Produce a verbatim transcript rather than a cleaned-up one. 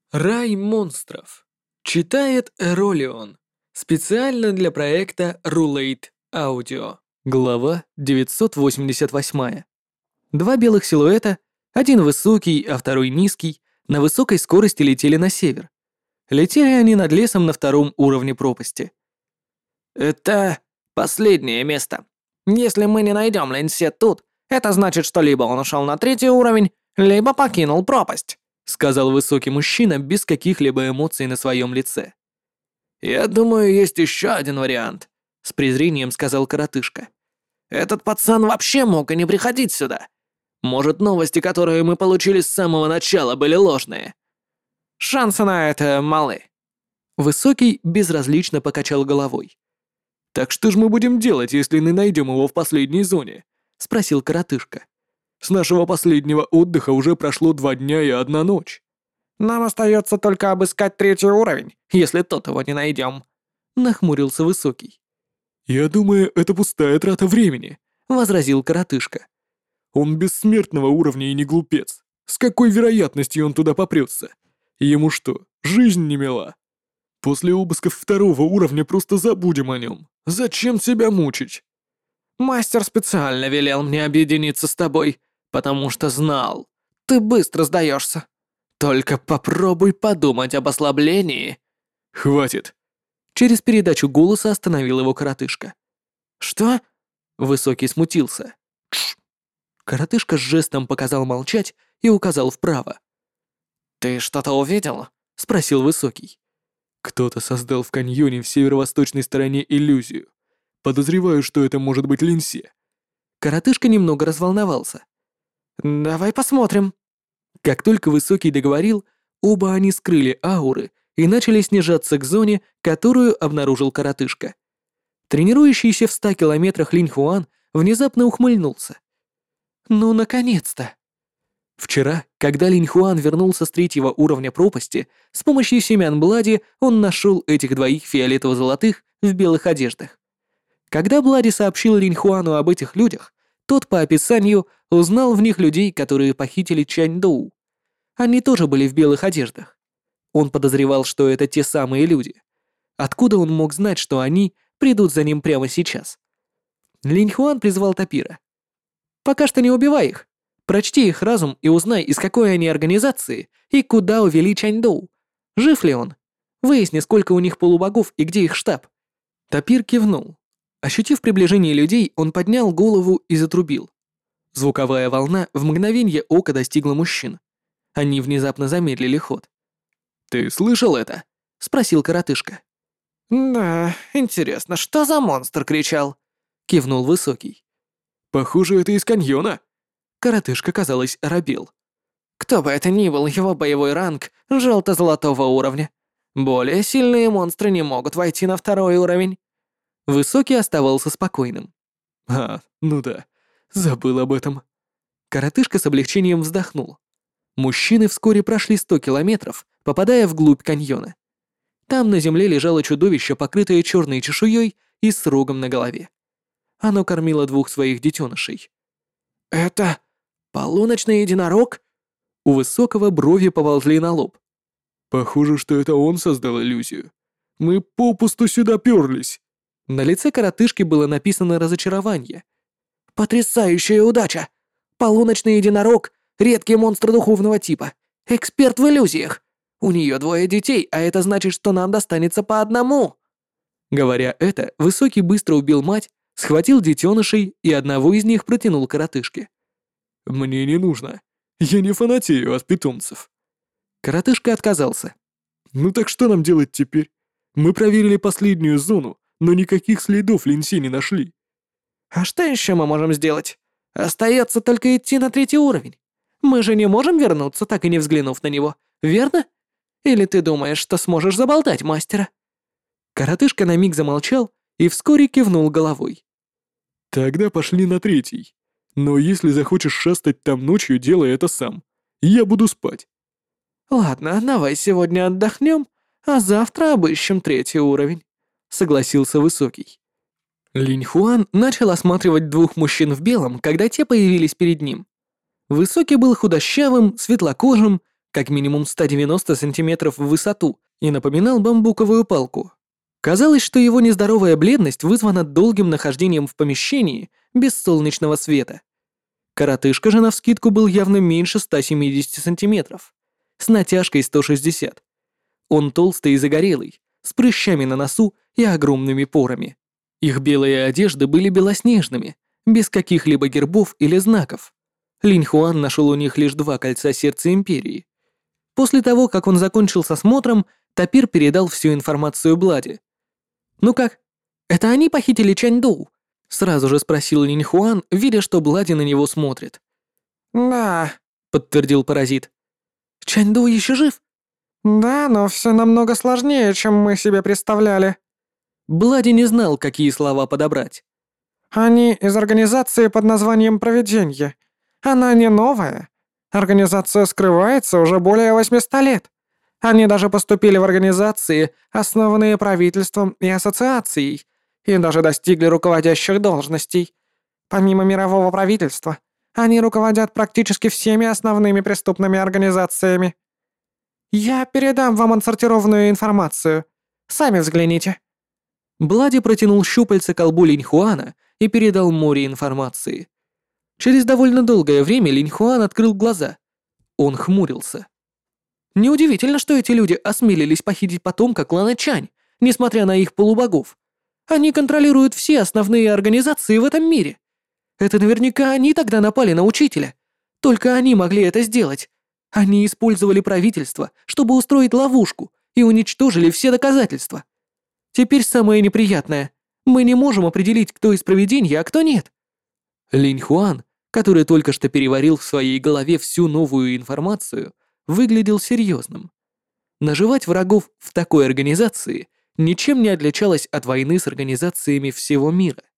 Рай монстров. Читает Эролион. Специально для проекта Rulate Audio. Глава девятьсот восемьдесят восемь. Два белых силуэта, один высокий, а второй низкий, на высокой скорости летели на север. Летели они над лесом на втором уровне пропасти. «Это последнее место. Если мы не найдем Линсе тут, это значит, что либо он ушел на третий уровень, либо покинул пропасть», сказал высокий мужчина без каких-либо эмоций на своем лице. «Я думаю, есть еще один вариант», — с презрением сказал коротышка. «Этот пацан вообще мог и не приходить сюда. Может, новости, которые мы получили с самого начала, были ложные. Шансы на это малы». Высокий безразлично покачал головой. «Так что же мы будем делать, если не найдем его в последней зоне?» — спросил коротышка. «С нашего последнего отдыха уже прошло два дня и одна ночь». «Нам остается только обыскать третий уровень, если тот его не найдем», — нахмурился Высокий. «Я думаю, это пустая трата времени», — возразил коротышка. «Он бессмертного уровня и не глупец. С какой вероятностью он туда попрется? Ему что, жизнь не мила? После обысков второго уровня просто забудем о нем. Зачем себя мучить?» «Мастер специально велел мне объединиться с тобой, потому что знал, ты быстро сдаешься. Только попробуй подумать об ослаблении». «Хватит». Через передачу голоса остановил его коротышка. «Что?» Высокий смутился. «Тш!» Коротышка с жестом показал молчать и указал вправо. «Ты что-то увидел?» — спросил Высокий. «Кто-то создал в каньоне в северо-восточной стороне иллюзию. Подозреваю, что это может быть Линсе». Коротышка немного разволновался. «Давай посмотрим». Как только Высокий договорил, оба они скрыли ауры и начали снижаться к зоне, которую обнаружил коротышка. Тренирующийся в ста километрах Линь Хуан внезапно ухмыльнулся. «Ну, наконец-то!» Вчера, когда Линь Хуан вернулся с третьего уровня пропасти, с помощью семян Блади он нашел этих двоих фиолетово-золотых в белых одеждах. Когда Блади сообщил Линь Хуану об этих людях, тот по описанию узнал в них людей, которые похитили Чань Доу. Они тоже были в белых одеждах. Он подозревал, что это те самые люди. Откуда он мог знать, что они придут за ним прямо сейчас? Линь Хуан призвал Тапира. «Пока что не убивай их. Прочти их разум и узнай, из какой они организации и куда увели Чань Доу. Жив ли он? Выясни, сколько у них полубогов и где их штаб». Тапир кивнул. Ощутив приближение людей, он поднял голову и затрубил. Звуковая волна в мгновенье ока достигла мужчин. Они внезапно замедлили ход. «Ты слышал это?» — спросил коротышка. «Да, интересно, что за монстр кричал?» — кивнул Высокий. «Похоже, это из каньона». Коротышка, казалось, оробел. «Кто бы это ни был, его боевой ранг желто-золотого уровня. Более сильные монстры не могут войти на второй уровень». Высокий оставался спокойным. «А, ну да, забыл об этом». Коротышка с облегчением вздохнул. Мужчины вскоре прошли сто километров, попадая вглубь каньона. Там на земле лежало чудовище, покрытое черной чешуей и с рогом на голове. Оно кормило двух своих детенышей. «Это полуночный единорог?» У Высокого брови поползли на лоб. «Похоже, что это он создал иллюзию. Мы попусту сюда перлись». На лице коротышки было написано разочарование. «Потрясающая удача! Полуночный единорог — редкий монстр духовного типа, эксперт в иллюзиях. У нее двое детей, а это значит, что нам достанется по одному». Говоря это, Высокий быстро убил мать, схватил детенышей и одного из них протянул коротышке. «Мне не нужно. Я не фанатею от питомцев». Коротышка отказался. «Ну так что нам делать теперь? Мы проверили последнюю зону, но никаких следов Линси не нашли». «А что еще мы можем сделать? Остается только идти на третий уровень. Мы же не можем вернуться, так и не взглянув на него, верно? Или ты думаешь, что сможешь заболтать мастера?» Коротышка на миг замолчал и вскоре кивнул головой. «Тогда пошли на третий. Но если захочешь шастать там ночью, делай это сам. Я буду спать». «Ладно, давай сегодня отдохнем, а завтра обыщем третий уровень», — согласился Высокий. Линь Хуан начал осматривать двух мужчин в белом, когда те появились перед ним. Высокий был худощавым, светлокожим, как минимум сто девяносто сантиметров в высоту, и напоминал бамбуковую палку. Казалось, что его нездоровая бледность вызвана долгим нахождением в помещении без солнечного света. Коротышка же навскидку был явно меньше ста семидесяти сантиметров, с натяжкой сто шестьдесят. Он толстый и загорелый, с прыщами на носу и огромными порами. Их белые одежды были белоснежными, без каких-либо гербов или знаков. Линь Хуан нашел у них лишь два кольца сердца Империи. После того, как он закончил с осмотром, Тапир передал всю информацию Блади. «Ну как? Это они похитили Чаньдоу?» Сразу же спросил Линь Хуан, видя, что Блади на него смотрит. «Да», — подтвердил паразит. «Чаньдоу еще жив?» «Да, но все намного сложнее, чем мы себе представляли». Блади не знал, какие слова подобрать. «Они из организации под названием «Провиденье». Она не новая. Организация скрывается уже более восьмисот лет. Они даже поступили в организации, основанные правительством и ассоциацией, и даже достигли руководящих должностей. Помимо мирового правительства, они руководят практически всеми основными преступными организациями. Я передам вам отсортированную информацию. Сами взгляните». Блади протянул щупальца к колбу Линь Хуана и передал море информации. Через довольно долгое время Линь Хуан открыл глаза. Он хмурился. Неудивительно, что эти люди осмелились похитить потомка клана Чань, несмотря на их полубогов. Они контролируют все основные организации в этом мире. Это наверняка они тогда напали на учителя. Только они могли это сделать. Они использовали правительство, чтобы устроить ловушку, и уничтожили все доказательства. Теперь самое неприятное. Мы не можем определить, кто из провидения, а кто нет. Линь Хуан, который только что переварил в своей голове всю новую информацию, выглядел серьезным. Наживать врагов в такой организации ничем не отличалось от войны с организациями всего мира.